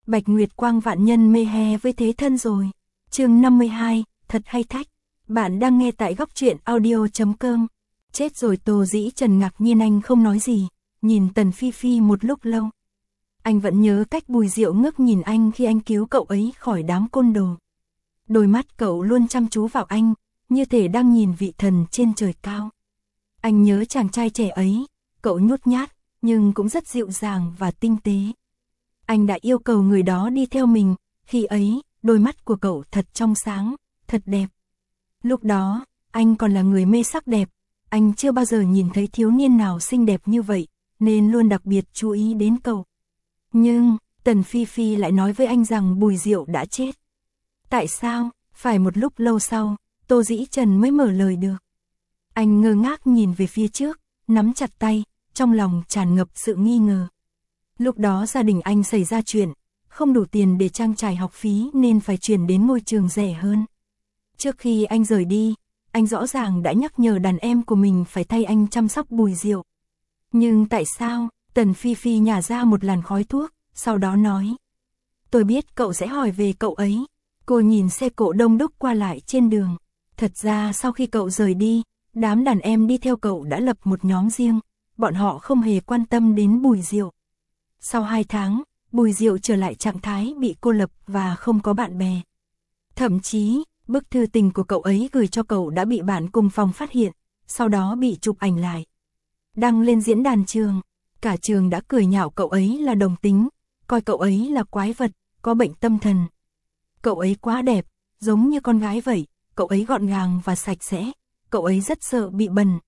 Bạch Nguyệt Quang vạn nhân mê he với thế thân rồi. Chương 52, thật hay thách. Bạn đang nghe tại góc truyện audio.com. Chết rồi. Tô Dĩ Trần ngạc nhiên, anh không nói gì, nhìn Tần Phi Phi một lúc lâu. Anh vẫn nhớ cách Bùi Diệu ngước nhìn anh khi anh cứu cậu ấy khỏi đám côn đồ. Đôi mắt cậu luôn chăm chú vào anh, như thể đang nhìn vị thần trên trời cao. Anh nhớ chàng trai trẻ ấy, cậu nhút nhát, nhưng cũng rất dịu dàng và tinh tế. Anh đã yêu cầu người đó đi theo mình, khi ấy, đôi mắt của cậu thật trong sáng, thật đẹp. Lúc đó, anh còn là người mê sắc đẹp, anh chưa bao giờ nhìn thấy thiếu niên nào xinh đẹp như vậy, nên luôn đặc biệt chú ý đến cậu. Nhưng, Tần Phi Phi lại nói với anh rằng Bùi Diệu đã chết. Tại sao? Phải một lúc lâu sau, Tô Dĩ Trần mới mở lời được. Anh ngơ ngác nhìn về phía trước, nắm chặt tay, trong lòng tràn ngập sự nghi ngờ. Lúc đó gia đình anh xảy ra chuyện, không đủ tiền để trang trải học phí nên phải chuyển đến ngôi trường rẻ hơn. Trước khi anh rời đi, anh rõ ràng đã nhắc nhở đàn em của mình phải thay anh chăm sóc Bùi Diệu. Nhưng tại sao? Tần Phi Phi nhả ra một làn khói thuốc, sau đó nói. Tôi biết cậu sẽ hỏi về cậu ấy. Cô nhìn xe cộ đông đúc qua lại trên đường. Thật ra sau khi cậu rời đi, đám đàn em đi theo cậu đã lập một nhóm riêng, bọn họ không hề quan tâm đến Bùi Diệu. Sau 2 tháng, Bùi Diệu trở lại trạng thái bị cô lập và không có bạn bè. Thậm chí, bức thư tình của cậu ấy gửi cho cậu đã bị bạn cùng phòng phát hiện, sau đó bị chụp ảnh lại. Đăng lên diễn đàn trường, cả trường đã cười nhạo cậu ấy là đồng tính, coi cậu ấy là quái vật, có bệnh tâm thần. Cậu ấy quá đẹp, giống như con gái vậy, cậu ấy gọn gàng và sạch sẽ, cậu ấy rất sợ bị bẩn.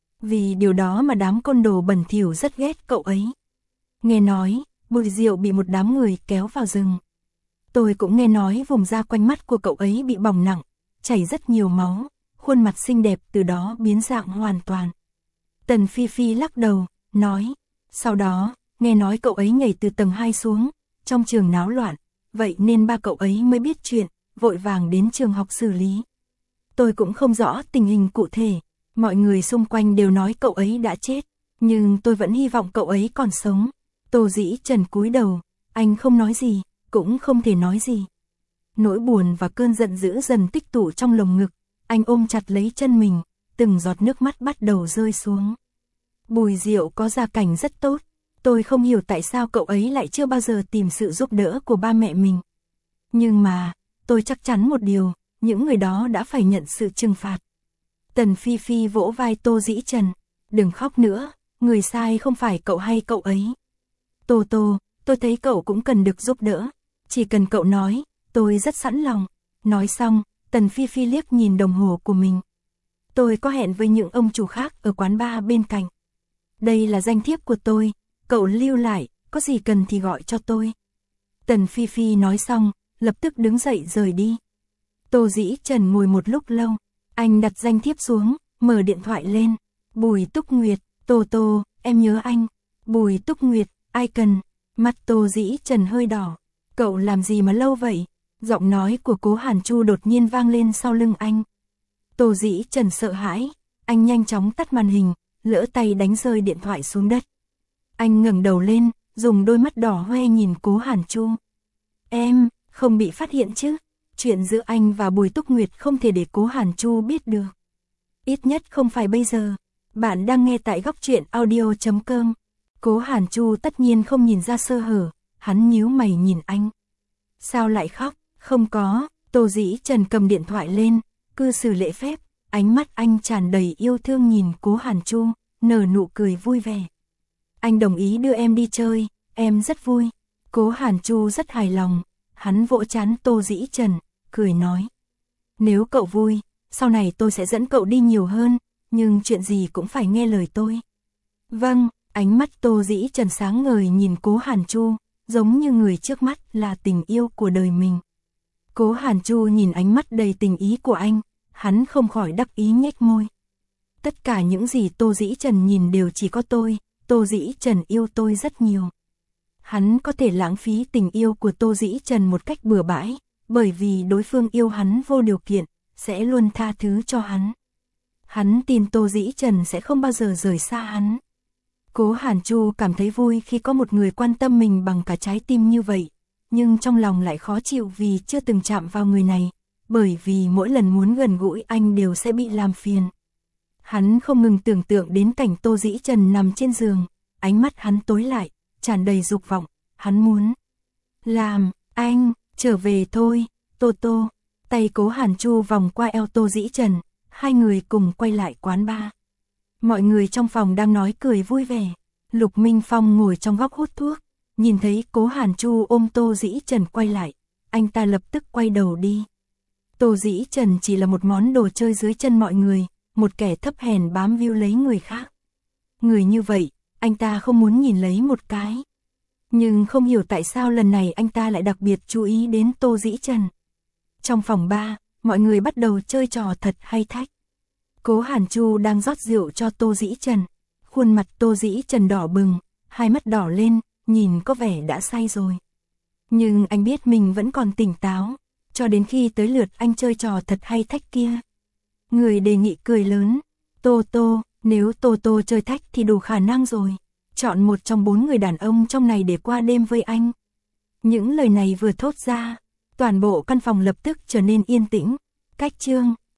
Vì điều đó mà đám côn đồ bẩn thỉu rất ghét cậu ấy. Nghe nói, Bùi Diệu bị một đám người kéo vào rừng. Tôi cũng nghe nói vùng da quanh mắt của cậu ấy bị bỏng nặng, chảy rất nhiều máu, khuôn mặt xinh đẹp từ đó biến dạng hoàn toàn. Tần Phi Phi lắc đầu, nói, sau đó, nghe nói cậu ấy nhảy từ tầng 2 xuống, trong trường náo loạn, vậy nên ba cậu ấy mới biết chuyện, vội vàng đến trường học xử lý. Tôi cũng không rõ tình hình cụ thể, mọi người xung quanh đều nói cậu ấy đã chết, nhưng tôi vẫn hy vọng cậu ấy còn sống. Tô Dĩ Trần cúi đầu, anh không nói gì, cũng không thể nói gì. Nỗi buồn và cơn giận dữ dần tích tụ trong lồng ngực, anh ôm chặt lấy chân mình, từng giọt nước mắt bắt đầu rơi xuống. Bùi Diệu có gia cảnh rất tốt, tôi không hiểu tại sao cậu ấy lại chưa bao giờ tìm sự giúp đỡ của ba mẹ mình. Nhưng mà, tôi chắc chắn một điều, những người đó đã phải nhận sự trừng phạt. Tần Phi Phi vỗ vai Tô Dĩ Trần, đừng khóc nữa, người sai không phải cậu hay cậu ấy. Tô, tôi thấy cậu cũng cần được giúp đỡ, chỉ cần cậu nói, tôi rất sẵn lòng. Nói xong, Tần Phi Phi liếc nhìn đồng hồ của mình. Tôi có hẹn với những ông chủ khác ở quán bar bên cạnh. Đây là danh thiếp của tôi, cậu lưu lại, có gì cần thì gọi cho tôi. Tần Phi Phi nói xong, lập tức đứng dậy rời đi. Tô Dĩ Trần ngồi một lúc lâu, anh đặt danh thiếp xuống, mở điện thoại lên. Bùi Túc Nguyệt, Tô, em nhớ anh. Bùi Túc Nguyệt, ai cần? Mắt Tô Dĩ Trần hơi đỏ. Cậu làm gì mà lâu vậy? Giọng nói của Cố Hàn Chu đột nhiên vang lên sau lưng anh. Tô Dĩ Trần sợ hãi, anh nhanh chóng tắt màn hình, lỡ tay đánh rơi điện thoại xuống đất. Anh ngẩng đầu lên, dùng đôi mắt đỏ hoe nhìn Cố Hàn Chu. Em, không bị phát hiện chứ? Chuyện giữa anh và Bùi Túc Nguyệt không thể để Cố Hàn Chu biết được. Ít nhất không phải bây giờ. Bạn đang nghe tại góc truyện audio.com. Cố Hàn Chu tất nhiên không nhìn ra sơ hở, hắn nhíu mày nhìn anh. Sao lại khóc? Không có. Tô Dĩ Trần cầm điện thoại lên, cư xử lễ phép, ánh mắt anh tràn đầy yêu thương nhìn Cố Hàn Chu, nở nụ cười vui vẻ. Anh đồng ý đưa em đi chơi, em rất vui. Cố Hàn Chu rất hài lòng, hắn vỗ trán Tô Dĩ Trần, cười nói. Nếu cậu vui, sau này tôi sẽ dẫn cậu đi nhiều hơn, nhưng chuyện gì cũng phải nghe lời tôi. Vâng, ánh mắt Tô Dĩ Trần sáng ngời nhìn Cố Hàn Chu, giống như người trước mắt là tình yêu của đời mình. Cố Hàn Chu nhìn ánh mắt đầy tình ý của anh, hắn không khỏi đắc ý nhếch môi. Tất cả những gì Tô Dĩ Trần nhìn đều chỉ có tôi, Tô Dĩ Trần yêu tôi rất nhiều. Hắn có thể lãng phí tình yêu của Tô Dĩ Trần một cách bừa bãi, bởi vì đối phương yêu hắn vô điều kiện, sẽ luôn tha thứ cho hắn. Hắn tin Tô Dĩ Trần sẽ không bao giờ rời xa hắn. Cố Hàn Chu cảm thấy vui khi có một người quan tâm mình bằng cả trái tim như vậy. nhưng trong lòng lại khó chịu vì chưa từng chạm vào người này, bởi vì mỗi lần muốn gần gũi anh đều sẽ bị làm phiền. Hắn không ngừng tưởng tượng đến cảnh Tô Dĩ Trần nằm trên giường, ánh mắt hắn tối lại, tràn đầy dục vọng, hắn muốn làm anh trở về thôi. Tô Tô, tay Cố Hàn Chu vòng qua eo Tô Dĩ Trần, hai người cùng quay lại quán bar. Mọi người trong phòng đang nói cười vui vẻ. Lục Minh Phong ngồi trong góc hút thuốc, nhìn thấy Cố Hàn Chu ôm Tô Dĩ Trần quay lại, anh ta lập tức quay đầu đi. Tô Dĩ Trần chỉ là một món đồ chơi dưới chân mọi người, một kẻ thấp hèn bám víu lấy người khác. Người như vậy, anh ta không muốn nhìn lấy một cái. Nhưng không hiểu tại sao lần này anh ta lại đặc biệt chú ý đến Tô Dĩ Trần. Trong phòng bar, mọi người bắt đầu chơi trò thật hay thách. Cố Hàn Chu đang rót rượu cho Tô Dĩ Trần. Khuôn mặt Tô Dĩ Trần đỏ bừng, hai mắt đỏ lên, nhìn có vẻ đã say rồi. Nhưng anh biết mình vẫn còn tỉnh táo, cho đến khi tới lượt anh chơi trò thật hay thách kia. Người đề nghị cười lớn, Tô Tô, nếu Tô Tô chơi thách thì đủ khả năng rồi. Chọn một trong 4 người đàn ông trong này để qua đêm với anh. Những lời này vừa thốt ra, toàn bộ căn phòng lập tức trở nên yên tĩnh. Cách chương